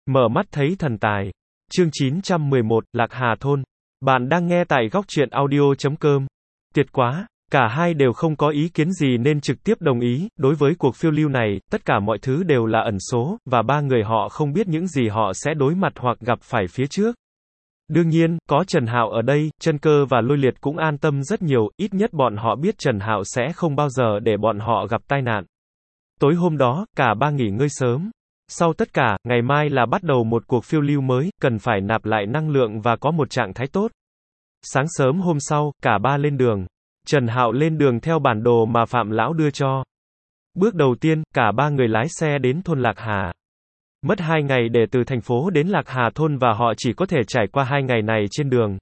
Mở mắt thấy thần tài. Chương 911, Lạc Hà Thôn. Bạn đang nghe tại góc truyện audio.com. Tuyệt quá, cả hai đều không có ý kiến gì nên trực tiếp đồng ý. Đối với cuộc phiêu lưu này, tất cả mọi thứ đều là ẩn số, và ba người họ không biết những gì họ sẽ đối mặt hoặc gặp phải phía trước. Đương nhiên, có Trần Hạo ở đây, Chân Cơ và Lôi Liệt cũng an tâm rất nhiều, ít nhất bọn họ biết Trần Hạo sẽ không bao giờ để bọn họ gặp tai nạn. Tối hôm đó, cả ba nghỉ ngơi sớm. Sau tất cả, ngày mai là bắt đầu một cuộc phiêu lưu mới, cần phải nạp lại năng lượng và có một trạng thái tốt. Sáng sớm hôm sau, cả ba lên đường. Trần Hạo lên đường theo bản đồ mà Phạm Lão đưa cho. Bước đầu tiên, cả ba người lái xe đến thôn Lạc Hà. Mất 2 ngày để từ thành phố đến Lạc Hà Thôn và họ chỉ có thể trải qua 2 ngày này trên đường.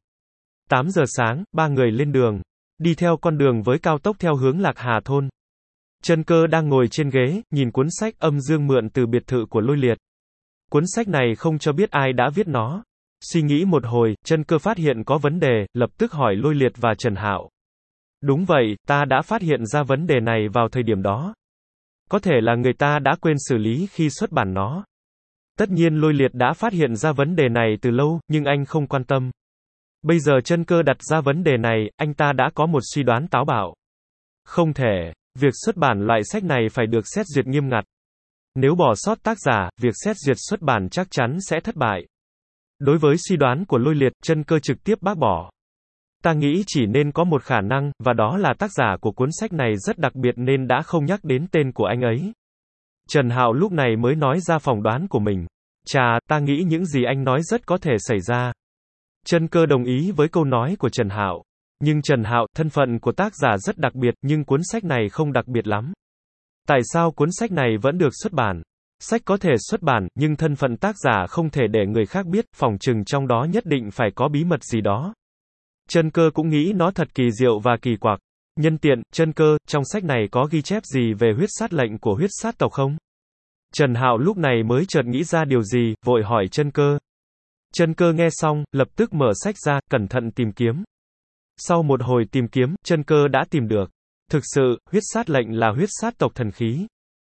8 giờ sáng, ba người lên đường. Đi theo con đường với cao tốc theo hướng Lạc Hà Thôn. Chân Cơ đang ngồi trên ghế, nhìn cuốn sách âm dương mượn từ biệt thự của Lôi Liệt. Cuốn sách này không cho biết ai đã viết nó. Suy nghĩ một hồi, Chân Cơ phát hiện có vấn đề, lập tức hỏi Lôi Liệt và Trần Hạo. Đúng vậy, ta đã phát hiện ra vấn đề này vào thời điểm đó. Có thể là người ta đã quên xử lý khi xuất bản nó. Tất nhiên Lôi Liệt đã phát hiện ra vấn đề này từ lâu, nhưng anh không quan tâm. Bây giờ Chân Cơ đặt ra vấn đề này, anh ta đã có một suy đoán táo bạo. Không thể. Việc xuất bản loại sách này phải được xét duyệt nghiêm ngặt. Nếu bỏ sót tác giả, việc xét duyệt xuất bản chắc chắn sẽ thất bại. Đối với suy đoán của Lôi Liệt, Chân Cơ trực tiếp bác bỏ. Ta nghĩ chỉ nên có một khả năng, và đó là tác giả của cuốn sách này rất đặc biệt nên đã không nhắc đến tên của anh ấy. Trần Hạo lúc này mới nói ra phỏng đoán của mình. Chà, ta nghĩ những gì anh nói rất có thể xảy ra. Chân Cơ đồng ý với câu nói của Trần Hạo. Nhưng Trần Hạo, thân phận của tác giả rất đặc biệt, nhưng cuốn sách này không đặc biệt lắm. Tại sao cuốn sách này vẫn được xuất bản? Sách có thể xuất bản, nhưng thân phận tác giả không thể để người khác biết, phỏng chừng trong đó nhất định phải có bí mật gì đó. Chân Cơ cũng nghĩ nó thật kỳ diệu và kỳ quặc. Nhân tiện, Chân Cơ, trong sách này có ghi chép gì về huyết sát lệnh của huyết sát tộc không? Trần Hạo lúc này mới chợt nghĩ ra điều gì, vội hỏi Chân Cơ. Chân Cơ nghe xong, lập tức mở sách ra, cẩn thận tìm kiếm. Sau một hồi tìm kiếm, Chân Cơ đã tìm được. Thực sự, huyết sát lệnh là huyết sát tộc thần khí.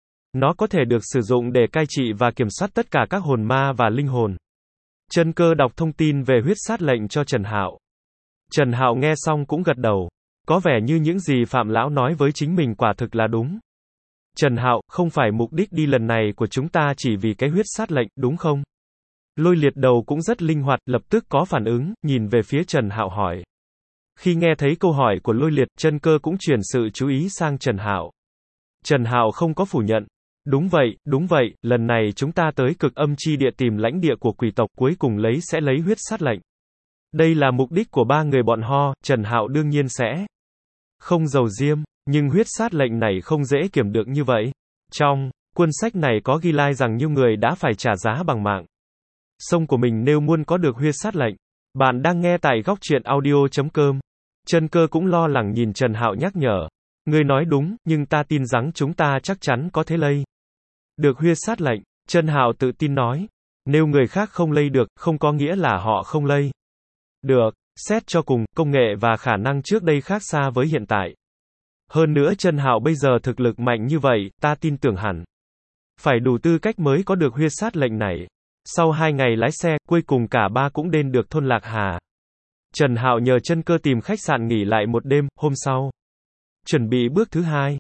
Nó có thể được sử dụng để cai trị và kiểm soát tất cả các hồn ma và linh hồn. Chân Cơ đọc thông tin về huyết sát lệnh cho Trần Hạo. Trần Hạo nghe xong cũng gật đầu. Có vẻ như những gì Phạm Lão nói với chính mình quả thực là đúng. Trần Hạo, không phải mục đích đi lần này của chúng ta chỉ vì cái huyết sát lệnh, đúng không? Lôi Liệt đầu cũng rất linh hoạt, lập tức có phản ứng, nhìn về phía Trần Hạo hỏi. Khi nghe thấy câu hỏi của Lôi Liệt, Chân Cơ cũng chuyển sự chú ý sang Trần Hạo. Trần Hạo không có phủ nhận. Đúng vậy, lần này chúng ta tới cực âm chi địa tìm lãnh địa của quỷ tộc, cuối cùng sẽ lấy huyết sát lệnh. Đây là mục đích của ba người bọn họ, Trần Hạo đương nhiên sẽ không giàu diêm, nhưng huyết sát lệnh này không dễ kiểm được như vậy. Trong cuốn sách này có ghi lại rằng nhiều người đã phải trả giá bằng mạng sống của mình nếu muốn có được huyết sát lệnh. Bạn đang nghe tại góc truyện audio.com. Chân Cơ cũng lo lắng nhìn Trần Hạo nhắc nhở. Ngươi nói đúng, nhưng ta tin rằng chúng ta chắc chắn có thể lây được huyết sát lệnh. Trần Hạo tự tin nói. Nếu người khác không lây được, không có nghĩa là họ không lây được. Xét cho cùng, công nghệ và khả năng trước đây khác xa với hiện tại. Hơn nữa Trần Hạo bây giờ thực lực mạnh như vậy, ta tin tưởng hẳn phải đủ tư cách mới có được huyết sát lệnh này. Sau 2 ngày lái xe, cuối cùng cả ba cũng đến được thôn Lạc Hà. Trần Hạo nhờ Chân Cơ tìm khách sạn nghỉ lại một đêm, hôm sau chuẩn bị bước thứ 2.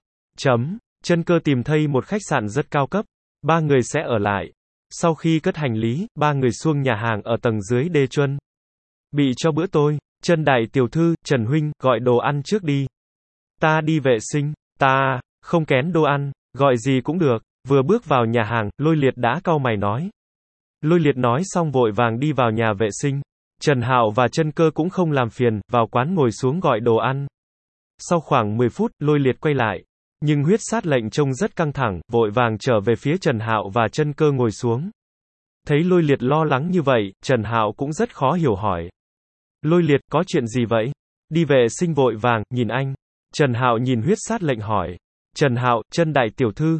Chân Cơ tìm thấy một khách sạn rất cao cấp. Ba người sẽ ở lại. Sau khi cất hành lý, ba người xuống nhà hàng ở tầng dưới đê chuân. Bị cho bữa tôi. Trần đại tiểu thư, Trần huynh, gọi đồ ăn trước đi. Ta đi vệ sinh. Ta không kén đồ ăn, gọi gì cũng được. Vừa bước vào nhà hàng, Lôi Liệt đã cau mày nói. Lôi Liệt nói xong vội vàng đi vào nhà vệ sinh. Trần Hạo và Chân Cơ cũng không làm phiền, vào quán ngồi xuống gọi đồ ăn. Sau khoảng 10 phút, Lôi Liệt quay lại. Nhưng huyết sát lệnh trông rất căng thẳng, vội vàng trở về phía Trần Hạo và Chân Cơ ngồi xuống. Thấy Lôi Liệt lo lắng như vậy, Trần Hạo cũng rất khó hiểu hỏi. Lôi Liệt, có chuyện gì vậy? Đi vệ sinh vội vàng, nhìn anh. Trần Hạo nhìn huyết sát lệnh hỏi. Trần Hạo, Chân đại tiểu thư,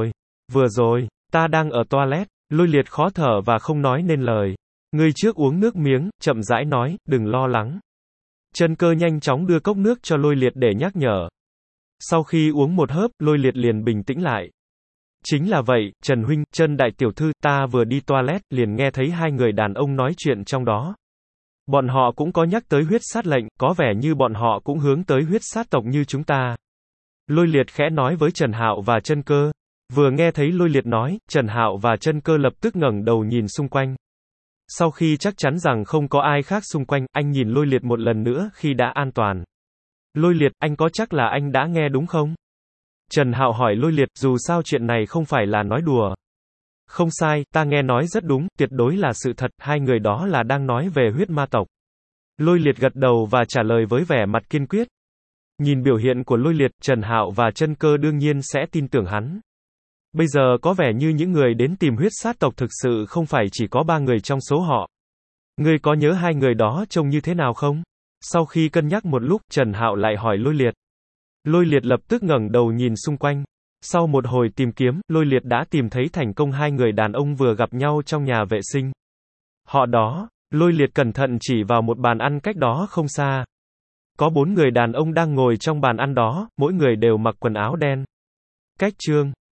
vừa rồi, ta đang ở toilet. Lôi Liệt khó thở và không nói nên lời. Ngươi trước uống nước miếng, chậm rãi nói, đừng lo lắng. Chân Cơ nhanh chóng đưa cốc nước cho Lôi Liệt để nhắc nhở. Sau khi uống một hớp, Lôi Liệt liền bình tĩnh lại. Chính là vậy, Trần huynh, Trân đại tiểu thư, ta vừa đi toilet, liền nghe thấy hai người đàn ông nói chuyện trong đó. Bọn họ cũng có nhắc tới huyết sát lệnh, có vẻ như bọn họ cũng hướng tới huyết sát tộc như chúng ta. Lôi Liệt khẽ nói với Trần Hạo và Chân Cơ. Vừa nghe thấy Lôi Liệt nói, Trần Hạo và Chân Cơ lập tức ngẩng đầu nhìn xung quanh. Sau khi chắc chắn rằng không có ai khác xung quanh, anh nhìn Lôi Liệt một lần nữa khi đã an toàn. Lôi Liệt, anh có chắc là anh đã nghe đúng không? Trần Hạo hỏi Lôi Liệt, dù sao chuyện này không phải là nói đùa. Không sai, ta nghe nói rất đúng, tuyệt đối là sự thật, hai người đó là đang nói về huyết ma tộc. Lôi Liệt gật đầu và trả lời với vẻ mặt kiên quyết. Nhìn biểu hiện của Lôi Liệt, Trần Hạo và Chân Cơ đương nhiên sẽ tin tưởng hắn. Bây giờ có vẻ như những người đến tìm huyết sát tộc thực sự không phải chỉ có 3 người trong số họ. Ngươi có nhớ hai người đó trông như thế nào không? Sau khi cân nhắc một lúc, Trần Hạo lại hỏi Lôi Liệt. Lôi Liệt lập tức ngẩng đầu nhìn xung quanh. Sau một hồi tìm kiếm, Lôi Liệt đã tìm thấy thành công hai người đàn ông vừa gặp nhau trong nhà vệ sinh. Họ đó, Lôi Liệt cẩn thận chỉ vào một bàn ăn cách đó không xa. Có 4 người đàn ông đang ngồi trong bàn ăn đó, mỗi người đều mặc quần áo đen. Cách chương